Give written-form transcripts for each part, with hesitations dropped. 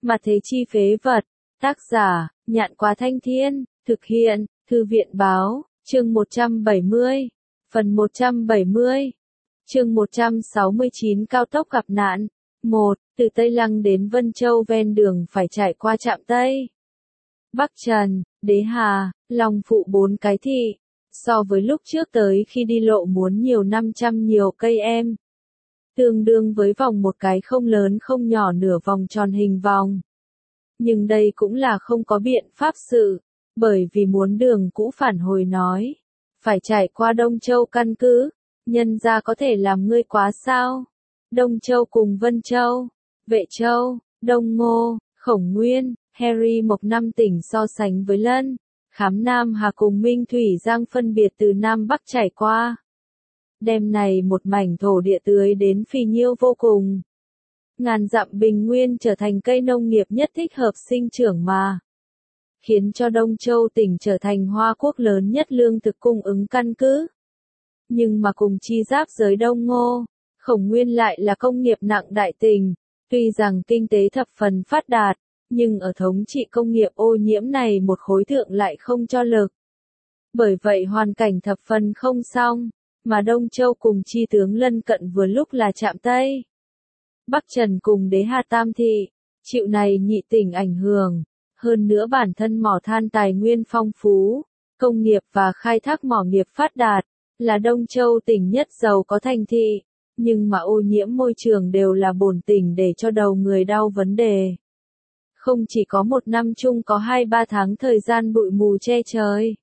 Mà thế chi phế vật. Tác giả, Nhạn Quá Thanh Thiên, thực hiện, Thư viện Báo, chương 170, phần 170, chương 169 cao tốc gặp nạn. 1. Từ Tây Lăng đến Vân Châu ven đường phải trải qua trạm Tây Bắc Trần, Đế Hà, Long Phụ 4 cái thị. So với lúc trước tới khi đi lộ muốn nhiều 500 nhiều cây em. Tương đương với vòng một cái không lớn không nhỏ nửa vòng tròn hình vòng. Nhưng đây cũng là không có biện pháp sự, bởi vì muốn đường cũ phản hồi nói. Phải trải qua Đông Châu căn cứ, nhân ra có thể làm ngươi quá sao? Đông Châu cùng Vân Châu, Vệ Châu, Đông Ngô, Khổng Nguyên, Harry Mộc 5 tỉnh so sánh với Lân, Khám Nam Hà cùng Minh Thủy Giang phân biệt từ Nam Bắc trải qua. Đêm này một mảnh thổ địa tưới đến phì nhiêu vô cùng. Ngàn dặm bình nguyên trở thành cây nông nghiệp nhất thích hợp sinh trưởng mà. Khiến cho Đông Châu tỉnh trở thành Hoa Quốc lớn nhất lương thực cung ứng căn cứ. Nhưng mà cùng chi giáp giới Đông Ngô, Khổng Nguyên lại là công nghiệp nặng đại tỉnh. Tuy rằng kinh tế thập phần phát đạt, nhưng ở thống trị công nghiệp ô nhiễm này một khối thượng lại không cho lực. Bởi vậy hoàn cảnh thập phần không xong, mà Đông Châu cùng chi tướng lân cận vừa lúc là trạm Tây Bắc Trần cùng Đế Hà Tam thị, chịu này nhị tỉnh ảnh hưởng, hơn nữa bản thân mỏ than tài nguyên phong phú, công nghiệp và khai thác mỏ nghiệp phát đạt, là Đông Châu tỉnh nhất giàu có thành thị, nhưng mà ô nhiễm môi trường đều là bổn tỉnh để cho đầu người đau vấn đề. Không chỉ có một năm chung có 2-3 tháng thời gian bụi mù che trời.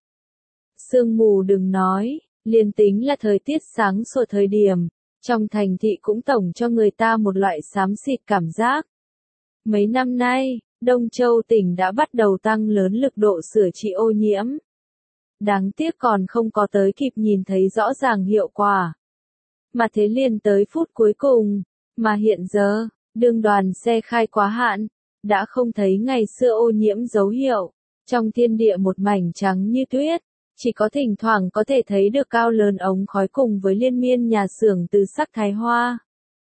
Sương mù đừng nói, liền tính là thời tiết sáng sủa thời điểm, trong thành thị cũng tổng cho người ta một loại xám xịt cảm giác. Mấy năm nay, Đông Châu tỉnh đã bắt đầu tăng lớn lực độ sửa trị ô nhiễm. Đáng tiếc còn không có tới kịp nhìn thấy rõ ràng hiệu quả. Mà thế liền tới phút cuối cùng, mà hiện giờ, đường đoàn xe khai quá hạn, đã không thấy ngày xưa ô nhiễm dấu hiệu. Trong thiên địa một mảnh trắng như tuyết, chỉ có thỉnh thoảng có thể thấy được cao lớn ống khói cùng với liên miên nhà xưởng từ sắc thái hoa.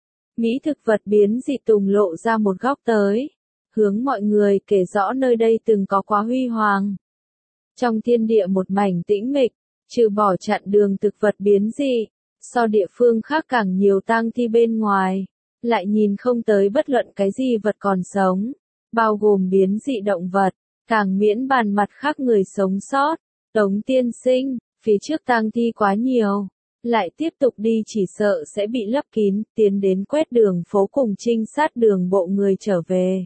Mỹ thực vật biến dị tùng lộ ra một góc tới, hướng mọi người kể rõ nơi đây từng có quá huy hoàng. Trong thiên địa một mảnh tĩnh mịch, trừ bỏ chặn đường thực vật biến dị, so địa phương khác càng nhiều tang thi bên ngoài, lại nhìn không tới bất luận cái gì vật còn sống, bao gồm biến dị động vật, càng miễn bàn mặt khác người sống sót. Tống tiên sinh, phía trước tang thi quá nhiều, lại tiếp tục đi chỉ sợ sẽ bị lấp kín, tiến đến quét đường phố cùng trinh sát đường bộ người trở về.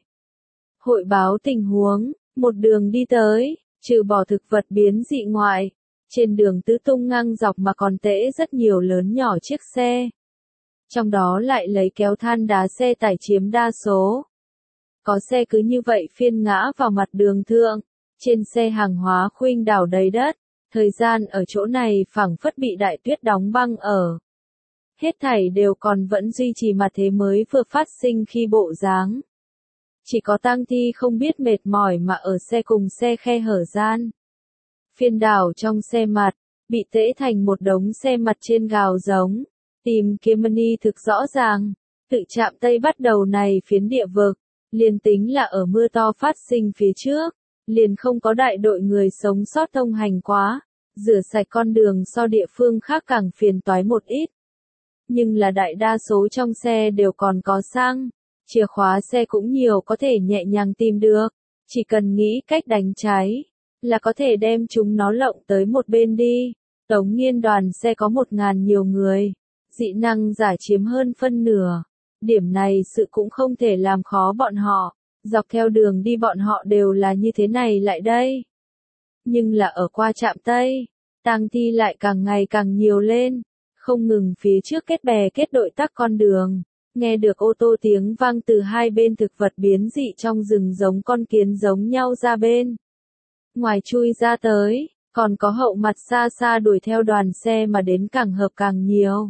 Hội báo tình huống, một đường đi tới, trừ bỏ thực vật biến dị ngoại, trên đường tứ tung ngang dọc mà còn tễ rất nhiều lớn nhỏ chiếc xe. Trong đó lại lấy kéo than đá xe tải chiếm đa số. Có xe cứ như vậy phiên ngã vào mặt đường thượng. Trên xe hàng hóa khuynh đảo đầy đất, thời gian ở chỗ này phảng phất bị đại tuyết đóng băng ở. Hết thảy đều còn vẫn duy trì mà thế mới vừa phát sinh khi bộ dáng. Chỉ có tang thi không biết mệt mỏi mà ở xe cùng xe khe hở gian. Phiên đảo trong xe mặt, bị tễ thành một đống xe mặt trên gào giống. Tìm kiếm mani thực rõ ràng, tự chạm Tây bắt đầu này phiến địa vực, liền tính là ở mưa to phát sinh phía trước. Liền không có đại đội người sống sót thông hành quá, rửa sạch con đường so địa phương khác càng phiền toái một ít. Nhưng là đại đa số trong xe đều còn có xăng, chìa khóa xe cũng nhiều có thể nhẹ nhàng tìm được, chỉ cần nghĩ cách đánh cháy, là có thể đem chúng nó lộng tới một bên đi. Tống Nghiên đoàn xe có 1.000 nhiều người, dị năng giả chiếm hơn phân nửa, điểm này sự cũng không thể làm khó bọn họ. Dọc theo đường đi bọn họ đều là như thế này lại đây. Nhưng là ở qua trạm Tây, tang thi lại càng ngày càng nhiều lên, không ngừng phía trước kết bè kết đội tắc con đường, nghe được ô tô tiếng vang từ hai bên thực vật biến dị trong rừng giống con kiến giống nhau ra bên. Ngoài chui ra tới, còn có hậu mặt xa xa đuổi theo đoàn xe mà đến càng hợp càng nhiều.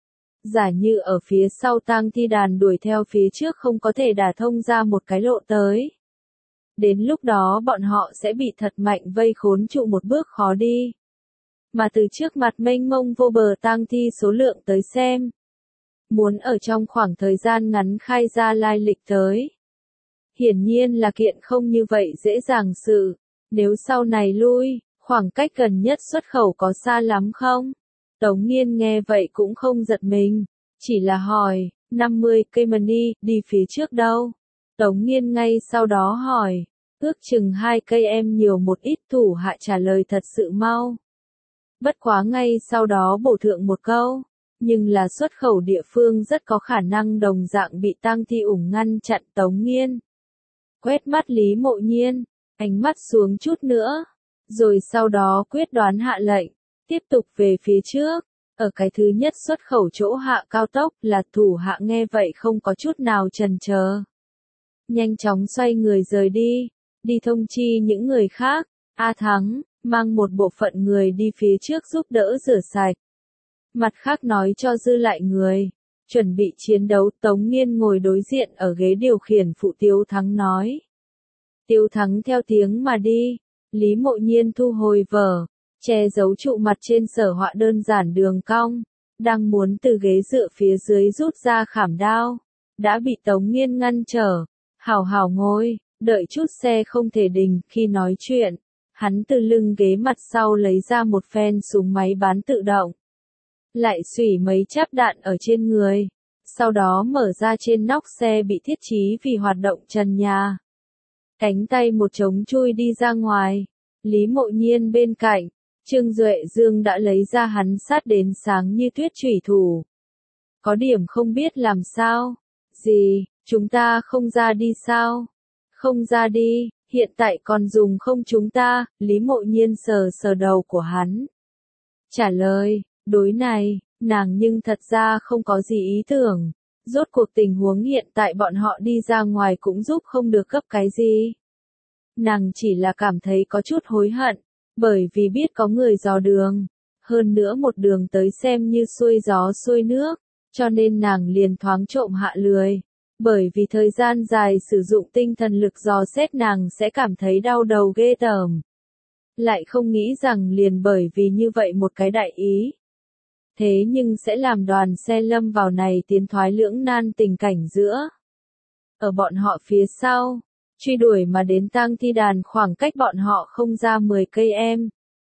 Giả như ở phía sau tang thi đàn đuổi theo phía trước không có thể đả thông ra một cái lộ tới. Đến lúc đó bọn họ sẽ bị thật mạnh vây khốn trụ một bước khó đi. Mà từ trước mặt mênh mông vô bờ tang thi số lượng tới xem. Muốn ở trong khoảng thời gian ngắn khai ra lai lịch tới. hiển nhiên là kiện không như vậy dễ dàng sự. Nếu sau này lui, khoảng cách gần nhất xuất khẩu có xa lắm không? Tống Nghiên nghe vậy cũng không giật mình, chỉ là hỏi, 50 cây money, đi phía trước đâu? Tống Nghiên ngay sau đó hỏi, ước chừng 2 cây em nhiều một ít. Thủ hạ trả lời thật sự mau. Bất quá ngay sau đó bổ thượng một câu, nhưng là xuất khẩu địa phương rất có khả năng đồng dạng bị Tang Thi ủng ngăn chặn. Tống Nghiên quét mắt Lý Mộ Nhiên, ánh mắt xuống chút nữa, rồi sau đó quyết đoán hạ lệnh, tiếp tục về phía trước. Ở cái thứ nhất xuất khẩu chỗ hạ cao tốc, là thủ hạ nghe vậy không có chút nào chần chờ, nhanh chóng xoay người rời đi, đi thông chi những người khác. A Thắng mang một bộ phận người đi phía trước giúp đỡ rửa sạch, mặt khác nói cho dư lại người chuẩn bị chiến đấu. Tống Nghiên ngồi đối diện ở ghế điều khiển phụ. Tiếu Thắng nói. Tiếu Thắng theo tiếng mà đi. Lý Mộ Nhiên thu hồi vở, che giấu trụ mặt trên sở họa đơn giản đường cong, đang muốn từ ghế dựa phía dưới rút ra khảm đao, đã bị Tống Nghiên ngăn trở. Hảo hảo ngồi, đợi chút xe không thể đình. Khi nói chuyện, hắn từ lưng ghế mặt sau lấy ra một phen súng máy bán tự động, lại xủy mấy cháp đạn ở trên người, sau đó mở ra trên nóc xe bị thiết trí vì hoạt động trần nhà. Cánh tay một trống chui đi ra ngoài. Lý Mộ Nhiên bên cạnh, Trương Duệ Dương đã lấy ra hắn sát đến sáng như tuyết chủy thủ. Có điểm không biết làm sao. Gì, chúng ta không ra đi sao? Không ra đi, hiện tại còn dùng không chúng ta? Lý Mộ Nhiên sờ sờ đầu của hắn, trả lời, đối này, nàng nhưng thật ra không có gì ý tưởng. Rốt cuộc tình huống hiện tại bọn họ đi ra ngoài cũng giúp không được gấp cái gì. Nàng chỉ là cảm thấy có chút hối hận, bởi vì biết có người dò đường, hơn nữa một đường tới xem như xuôi gió xuôi nước, cho nên nàng liền thoáng trộm hạ lười. Bởi vì thời gian dài sử dụng tinh thần lực dò xét nàng sẽ cảm thấy đau đầu ghê tởm. Lại không nghĩ rằng liền bởi vì như vậy một cái đại ý, thế nhưng sẽ làm đoàn xe lâm vào này tiến thoái lưỡng nan tình cảnh giữa. Ở bọn họ phía sau, truy đuổi mà đến Tang Thi đàn khoảng cách bọn họ không ra 10 cây em.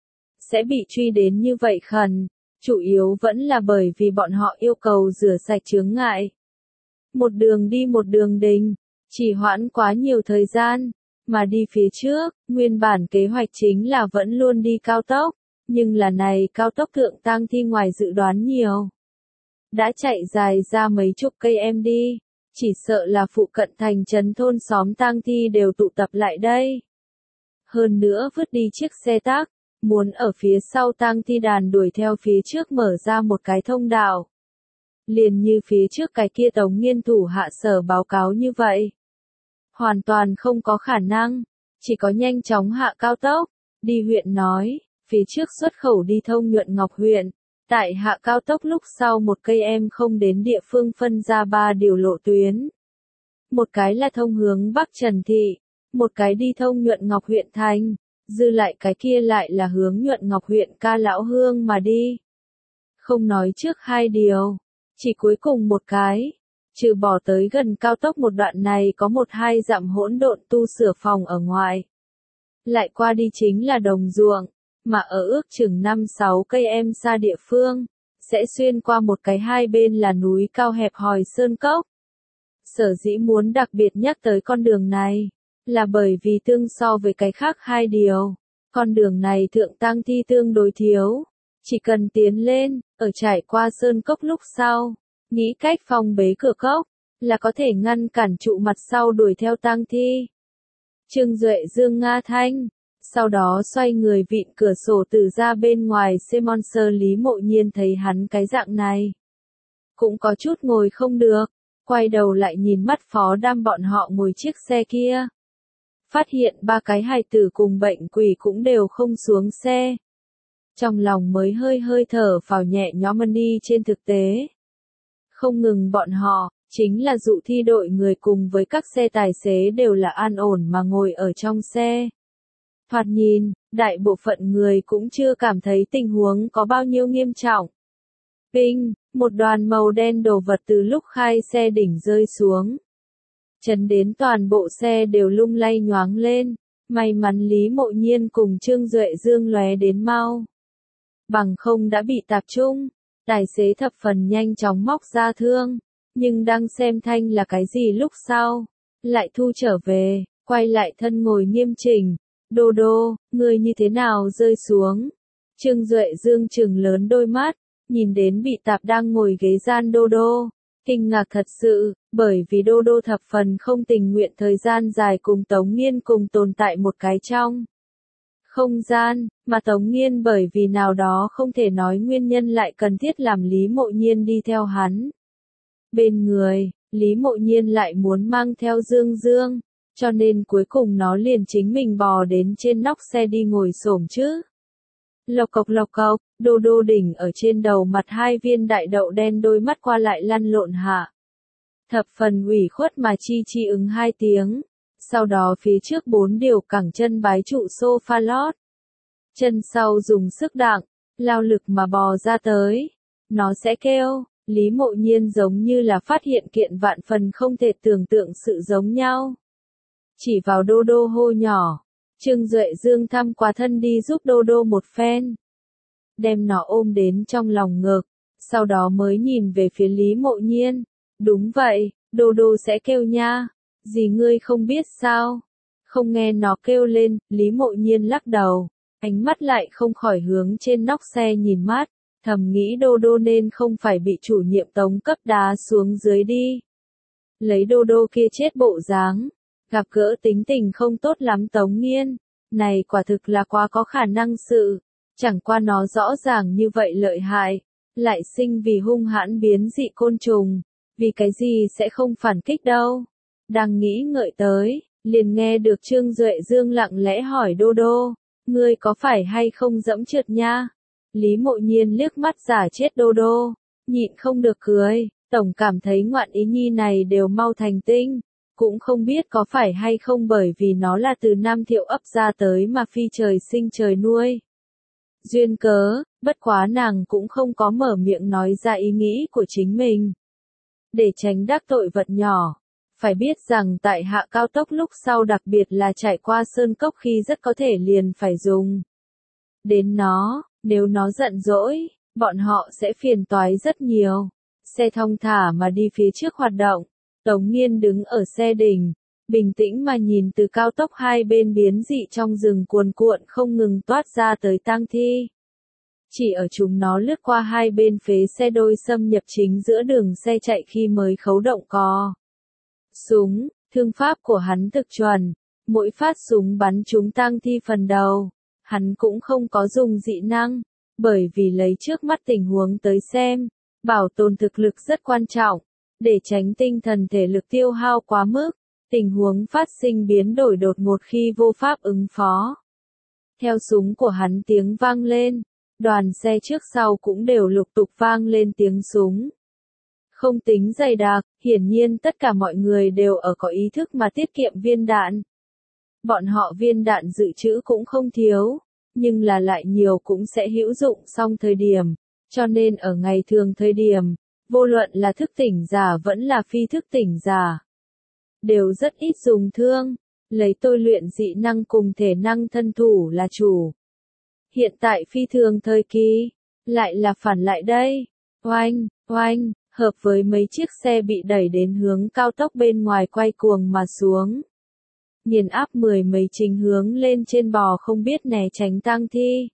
Sẽ bị truy đến như vậy khẩn, chủ yếu vẫn là bởi vì bọn họ yêu cầu rửa sạch chướng ngại. Một đường đi một đường đình, chỉ hoãn quá nhiều thời gian, mà đi phía trước, nguyên bản kế hoạch chính là vẫn luôn đi cao tốc, nhưng là này cao tốc thượng Tang Thi ngoài dự đoán nhiều. Đã chạy dài ra mấy chục cây em đi, chỉ sợ là phụ cận thành trấn thôn xóm Tang Thi đều tụ tập lại đây. Hơn nữa vứt đi chiếc xe tác, muốn ở phía sau Tang Thi đàn đuổi theo phía trước mở ra một cái thông đạo. Liền như phía trước cái kia Tống Nghiên thủ hạ sở báo cáo như vậy. Hoàn toàn không có khả năng, chỉ có nhanh chóng hạ cao tốc, đi huyện nói, phía trước xuất khẩu đi thông Nhuận Ngọc huyện. Tại hạ cao tốc lúc sau một cây em không đến địa phương phân ra 3 điều lộ tuyến. Một cái là thông hướng Bắc Trần Thị, một cái đi thông Nhuận Ngọc huyện thành, dư lại cái kia lại là hướng Nhuận Ngọc huyện Ca Lão Hương mà đi. Không nói trước 2 điều, chỉ cuối cùng một cái, trừ bỏ tới gần cao tốc một đoạn này có 1-2 dặm hỗn độn tu sửa phòng ở ngoài. Lại qua đi chính là đồng ruộng, mà ở ước chừng 5-6 cây em xa địa phương, sẽ xuyên qua một cái hai bên là núi cao hẹp hòi sơn cốc. Sở dĩ muốn đặc biệt nhắc tới con đường này, là bởi vì tương so với cái khác 2 điều, con đường này thượng Tang Thi tương đối thiếu, chỉ cần tiến lên, ở trải qua sơn cốc lúc sau, nghĩ cách phong bế cửa cốc, là có thể ngăn cản trụ mặt sau đuổi theo Tang Thi. Trương Duệ Dương Nga Thanh, sau đó xoay người vịn cửa sổ từ ra bên ngoài xem monster. Lý Mộ Nhiên thấy hắn cái dạng này, cũng có chút ngồi không được, quay đầu lại nhìn mắt Phó Đam bọn họ ngồi chiếc xe kia. Phát hiện 3 cái hài tử cùng bệnh quỷ cũng đều không xuống xe. Trong lòng mới hơi thở phào nhẹ nhõm đi. Trên thực tế, không ngừng bọn họ, chính là dụ thi đội người cùng với các xe tài xế đều là an ổn mà ngồi ở trong xe. Thoạt nhìn, đại bộ phận người cũng chưa cảm thấy tình huống có bao nhiêu nghiêm trọng. Ping, một đoàn màu đen đồ vật từ lúc khai xe đỉnh rơi xuống. chấn đến toàn bộ xe đều lung lay nhoáng lên. May mắn Lý Mộ Nhiên cùng Trương Duệ Dương lóe đến mau. Bằng không đã bị tạp trung. Tài xế thập phần nhanh chóng móc ra thương. Nhưng đang xem thanh là cái gì lúc sau. Lại thu trở về, quay lại thân ngồi nghiêm chỉnh. Đô đô, ngươi như thế nào rơi xuống? Trương Duệ Dương trừng lớn đôi mắt, nhìn đến bị tạp đang ngồi ghế gian đô đô. Kinh ngạc thật sự, bởi vì đô đô thập phần không tình nguyện thời gian dài cùng Tống Nghiên cùng tồn tại một cái trong không gian, mà Tống Nghiên bởi vì nào đó không thể nói nguyên nhân lại cần thiết làm Lý Mộ Nhiên đi theo hắn. Bên người, Lý Mộ Nhiên lại muốn mang theo Dương Dương, cho nên cuối cùng nó liền chính mình bò đến trên nóc xe đi ngồi xổm chứ. Lộc cộc, đô đô đỉnh ở trên đầu mặt hai viên đại đậu đen đôi mắt qua lại lăn lộn hạ. Thập phần ủy khuất mà chi ứng hai tiếng. Sau đó phía trước 4 điều cẳng chân bái trụ sofa lót. Chân sau dùng sức đặng, lao lực mà bò ra tới. Nó sẽ kêu, Lý Mộ Nhiên giống như là phát hiện kiện vạn phần không thể tưởng tượng sự giống nhau. Chỉ vào đô đô hô nhỏ. Trương Duệ Dương thăm quá thân đi giúp đô đô một phen. Đem nó ôm đến trong lòng ngực. Sau đó mới nhìn về phía Lý Mộ Nhiên. Đúng vậy, đô đô sẽ kêu nha. Gì ngươi không biết sao? Không nghe nó kêu lên, Lý Mộ Nhiên lắc đầu. Ánh mắt lại không khỏi hướng trên nóc xe nhìn mát. Thầm nghĩ đô đô nên không phải bị chủ nhiệm Tống cấp đá xuống dưới đi. Lấy đô đô kia chết bộ dáng. Gặp gỡ tính tình không tốt lắm Tống Nghiên. Này quả thực là quá có khả năng sự. Chẳng qua nó rõ ràng như vậy lợi hại. Lại sinh vì hung hãn biến dị côn trùng. Vì cái gì sẽ không phản kích đâu. Đang nghĩ ngợi tới, liền nghe được Trương Duệ Dương lặng lẽ hỏi đô đô. Ngươi có phải hay không dẫm trượt nha? Lý Mộ Nhiên liếc mắt giả chết đô đô. Nhịn không được cười. Tổng cảm thấy ngoạn ý nhi này đều mau thành tinh. Cũng không biết có phải hay không bởi vì nó là từ Nam Thiệu ấp ra tới mà phi trời sinh trời nuôi. Duyên cớ, bất quá nàng cũng không có mở miệng nói ra ý nghĩ của chính mình. Để tránh đắc tội vật nhỏ. Phải biết rằng tại hạ cao tốc lúc sau đặc biệt là chạy qua sơn cốc khi rất có thể liền phải dùng. Đến nó, nếu nó giận dỗi, bọn họ sẽ phiền toái rất nhiều. Xe thong thả mà đi phía trước hoạt động. Tống Nghiên đứng ở xe đỉnh, bình tĩnh mà nhìn từ cao tốc hai bên biến dị trong rừng cuồn cuộn không ngừng toát ra tới tang thi. Chỉ ở chúng nó lướt qua hai bên phế xe đôi xâm nhập chính giữa đường xe chạy khi mới khấu động cò. Súng, thương pháp của hắn thực chuẩn, mỗi phát súng bắn trúng tang thi phần đầu. Hắn cũng không có dùng dị năng, bởi vì lấy trước mắt tình huống tới xem, bảo tồn thực lực rất quan trọng. Để tránh tinh thần thể lực tiêu hao quá mức, tình huống phát sinh biến đổi đột ngột khi vô pháp ứng phó. Theo súng của hắn tiếng vang lên, đoàn xe trước sau cũng đều lục tục vang lên tiếng súng. Không tính dày đặc, hiển nhiên tất cả mọi người đều ở có ý thức mà tiết kiệm viên đạn. Bọn họ viên đạn dự trữ cũng không thiếu, nhưng là lại nhiều cũng sẽ hữu dụng xong thời điểm, cho nên ở ngày thường thời điểm, vô luận là thức tỉnh giả vẫn là phi thức tỉnh giả, đều rất ít dùng thương, lấy tôi luyện dị năng cùng thể năng thân thủ là chủ. Hiện tại phi thường thời kỳ, lại là phản lại đây, oanh, oanh, hợp với mấy chiếc xe bị đẩy đến hướng cao tốc bên ngoài quay cuồng mà xuống. Nghiền áp mười mấy chính hướng lên trên bò không biết né tránh tang thi.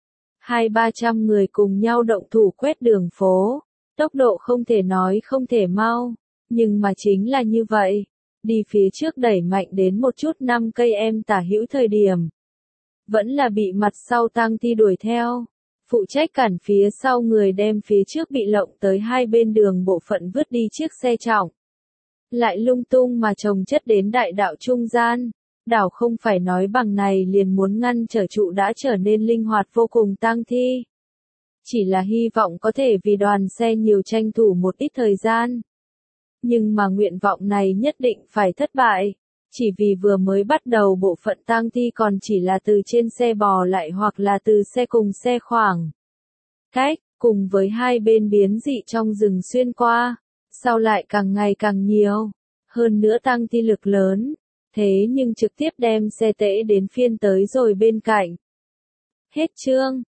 200-300 người cùng nhau động thủ quét đường phố. Tốc độ không thể nói không thể mau, nhưng mà chính là như vậy. Đi phía trước đẩy mạnh đến một chút 5 cây em tả hữu thời điểm. Vẫn là bị mặt sau tang thi đuổi theo. Phụ trách cản phía sau người đem phía trước bị lộng tới hai bên đường bộ phận vứt đi chiếc xe trọng. Lại lung tung mà chồng chất đến đại đạo trung gian. Đảo không phải nói bằng này liền muốn ngăn trở trụ đã trở nên linh hoạt vô cùng tang thi. Chỉ là hy vọng có thể vì đoàn xe nhiều tranh thủ một ít thời gian. Nhưng mà nguyện vọng này nhất định phải thất bại. Chỉ vì vừa mới bắt đầu bộ phận tang thi còn chỉ là từ trên xe bò lại hoặc là từ xe cùng xe khoảng cách, cùng với hai bên biến dị trong rừng xuyên qua. Sau lại càng ngày càng nhiều. hơn nữa tăng thi lực lớn, thế nhưng trực tiếp đem xe tễ đến phiên tới rồi bên cạnh. Hết chương.